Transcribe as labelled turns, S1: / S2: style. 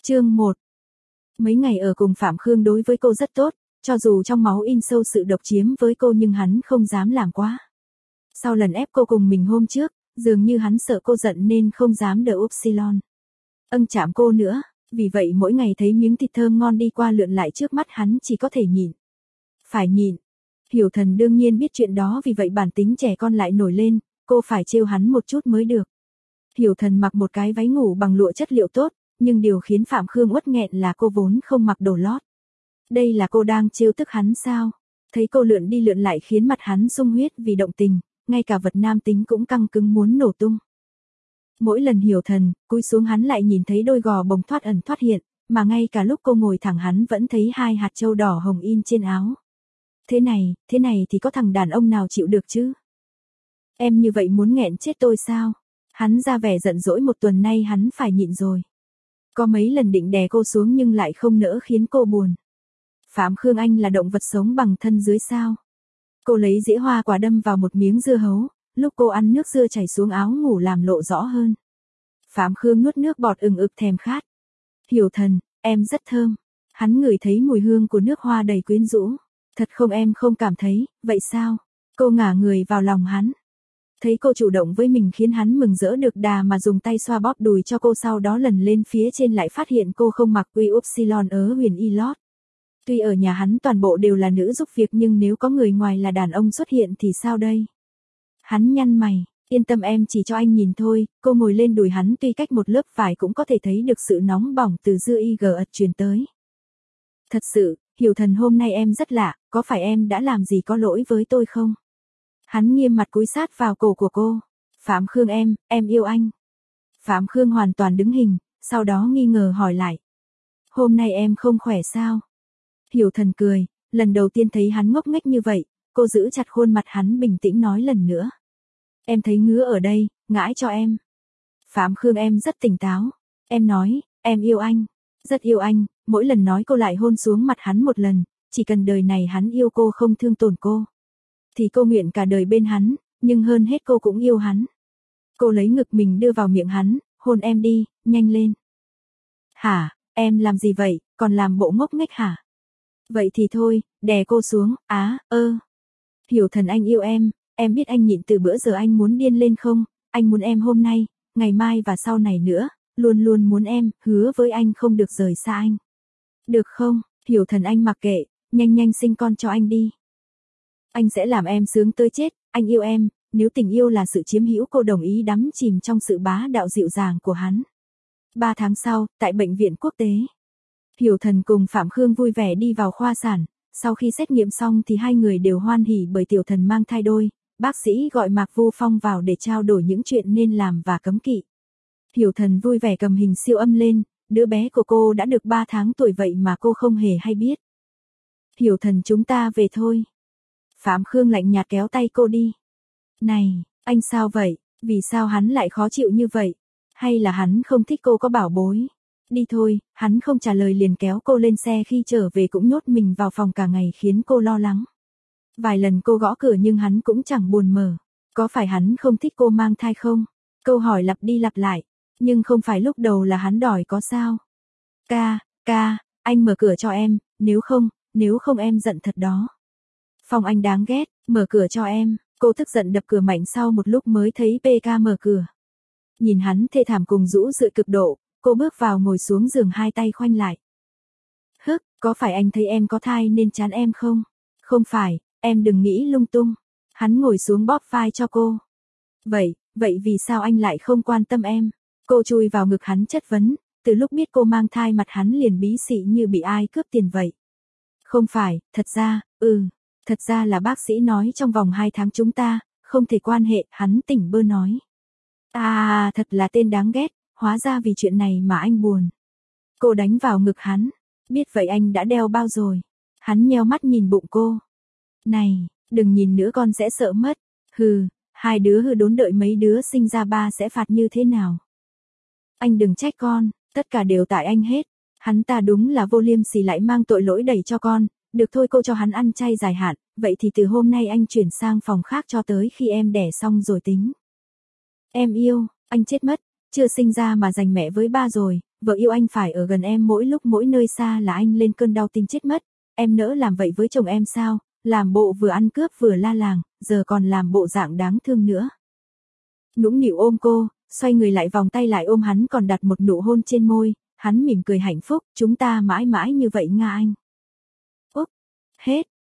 S1: Chương 1. Mấy ngày ở cùng Phạm Khương đối với cô rất tốt, cho dù trong máu in sâu sự độc chiếm với cô nhưng hắn không dám làm quá. Sau lần ép cô cùng mình hôm trước, dường như hắn sợ cô giận nên không dám đỡ Upsilon chạm cô nữa, vì vậy mỗi ngày thấy miếng thịt thơm ngon đi qua lượn lại trước mắt hắn chỉ có thể nhịn. Phải nhịn. Hiểu Thần đương nhiên biết chuyện đó, vì vậy bản tính trẻ con lại nổi lên, cô phải trêu hắn một chút mới được. Hiểu Thần mặc một cái váy ngủ bằng lụa chất liệu tốt, nhưng điều khiến Phạm Khương uất nghẹn là cô vốn không mặc đồ lót. Đây là cô đang trêu tức hắn sao? Thấy cô lượn đi lượn lại khiến mặt hắn sung huyết vì động tình, ngay cả vật nam tính cũng căng cứng muốn nổ tung. Mỗi lần Hiểu Thần cúi xuống hắn lại nhìn thấy đôi gò bồng thoát ẩn thoát hiện, mà ngay cả lúc cô ngồi thẳng hắn vẫn thấy hai hạt châu đỏ hồng in trên áo. Thế này thì có thằng đàn ông nào chịu được chứ? Em như vậy muốn nghẹn chết tôi sao? Hắn ra vẻ giận dỗi, một tuần nay hắn phải nhịn rồi. Có mấy lần định đè cô xuống nhưng lại không nỡ khiến cô buồn. Phạm Khương, anh là động vật sống bằng thân dưới sao? Cô lấy dĩa hoa quả đâm vào một miếng dưa hấu, lúc cô ăn nước dưa chảy xuống áo ngủ làm lộ rõ hơn. Phạm Khương nuốt nước bọt ực thèm khát. Hiểu Thần, em rất thơm. Hắn ngửi thấy mùi hương của nước hoa đầy quyến rũ. Thật không, em không cảm thấy, vậy sao? Cô ngả người vào lòng hắn. Thấy cô chủ động với mình khiến hắn mừng rỡ được đà mà dùng tay xoa bóp đùi cho cô, sau đó lần lên phía trên lại phát hiện cô không mặc quy Upsilon ở Huyền Y lót. Tuy ở nhà hắn toàn bộ đều là nữ giúp việc nhưng nếu có người ngoài là đàn ông xuất hiện thì sao đây? Hắn nhăn mày, yên tâm em chỉ cho anh nhìn thôi. Cô ngồi lên đùi hắn, tuy cách một lớp vải cũng có thể thấy được sự nóng bỏng từ dưa IG truyền tới. Thật sự, Hiểu Thần, hôm nay em rất lạ, có phải em đã làm gì có lỗi với tôi không? Hắn nghiêm mặt cúi sát vào cổ của cô. Phạm Khương, em yêu anh. Phạm Khương hoàn toàn đứng hình, sau đó nghi ngờ hỏi lại. Hôm nay em không khỏe sao? Hiểu Thần cười, lần đầu tiên thấy hắn ngốc nghếch như vậy, cô giữ chặt khuôn mặt hắn bình tĩnh nói lần nữa. Em thấy ngứa ở đây, ngãi cho em. Phạm Khương, em rất tỉnh táo. Em nói, em yêu anh. Rất yêu anh, mỗi lần nói cô lại hôn xuống mặt hắn một lần, chỉ cần đời này hắn yêu cô không thương tổn cô. Thì cô nguyện cả đời bên hắn, nhưng hơn hết cô cũng yêu hắn. Cô lấy ngực mình đưa vào miệng hắn, hôn em đi, nhanh lên. Hả, em làm gì vậy, còn làm bộ ngốc nghếch hả? Vậy thì thôi, đè cô xuống, Hiểu Thần, anh yêu em biết anh nhịn từ bữa giờ, anh muốn điên lên không? Anh muốn em hôm nay, ngày mai và sau này nữa, luôn luôn muốn em, hứa với anh không được rời xa anh. Được không? Hiểu Thần, anh mặc kệ, nhanh sinh con cho anh đi. Anh sẽ làm em sướng tới chết, anh yêu em. Nếu tình yêu là sự chiếm hữu, cô đồng ý đắm chìm trong sự bá đạo dịu dàng của hắn. 3 tháng sau, tại bệnh viện quốc tế, Hiểu Thần cùng Phạm Khương vui vẻ đi vào khoa sản. Sau khi xét nghiệm xong thì hai người đều hoan hỉ bởi Tiểu Thần mang thai đôi. Bác sĩ gọi Mạc Vu Phong vào để trao đổi những chuyện nên làm và cấm kỵ. Hiểu Thần vui vẻ cầm hình siêu âm lên, đứa bé của cô đã được 3 tháng tuổi vậy mà cô không hề hay biết. Hiểu Thần, chúng ta về thôi. Phạm Khương lạnh nhạt kéo tay cô đi. Này, anh sao vậy? Vì sao hắn lại khó chịu như vậy? Hay là hắn không thích cô có bảo bối? Đi thôi, hắn không trả lời liền kéo cô lên xe, khi trở về cũng nhốt mình vào phòng cả ngày khiến cô lo lắng. Vài lần cô gõ cửa nhưng hắn cũng chẳng buồn mở. Có phải hắn không thích cô mang thai không? Câu hỏi lặp đi lặp lại. Nhưng không phải lúc đầu là hắn đòi có sao? Ca, anh mở cửa cho em, nếu không em giận thật đó. Phong, anh đáng ghét, mở cửa cho em. Cô tức giận đập cửa mạnh, sau một lúc mới thấy PK mở cửa. Nhìn hắn thê thảm cùng rũ rượi cực độ, cô bước vào ngồi xuống giường, hai tay khoanh lại. Có phải anh thấy em có thai nên chán em không? Không phải, em đừng nghĩ lung tung. Hắn ngồi xuống bóp vai cho cô. Vậy vì sao anh lại không quan tâm em? Cô chui vào ngực hắn chất vấn, từ lúc biết cô mang thai mặt hắn liền bí xị như bị ai cướp tiền vậy. Không phải, thật ra là bác sĩ nói trong vòng 2 tháng chúng ta không thể quan hệ, hắn tỉnh bơ nói. Thật là tên đáng ghét, hóa ra vì chuyện này mà anh buồn. Cô đánh vào ngực hắn, biết vậy anh đã đeo bao rồi. Hắn nheo mắt nhìn bụng cô. Này, đừng nhìn nữa, con sẽ sợ mất. Hai đứa hư đốn, đợi mấy đứa sinh ra ba sẽ phạt như thế nào. Anh đừng trách con, tất cả đều tại anh hết. Hắn ta đúng là vô liêm sỉ, lại mang tội lỗi đẩy cho con. Được thôi, cô cho hắn ăn chay dài hạn, vậy thì từ hôm nay anh chuyển sang phòng khác cho tới khi em đẻ xong rồi tính. Em yêu, anh chết mất, chưa sinh ra mà giành mẹ với ba rồi, Vợ yêu anh phải ở gần em mỗi lúc mỗi nơi, xa là anh lên cơn đau tim chết mất. Em nỡ làm vậy với chồng em sao, làm bộ vừa ăn cướp vừa la làng, giờ còn làm bộ dạng đáng thương nữa. Nũng nịu ôm cô, xoay người lại vòng tay lại ôm hắn còn đặt một nụ hôn trên môi, hắn mỉm cười hạnh phúc, chúng ta mãi mãi như vậy nga anh. Úp, hết.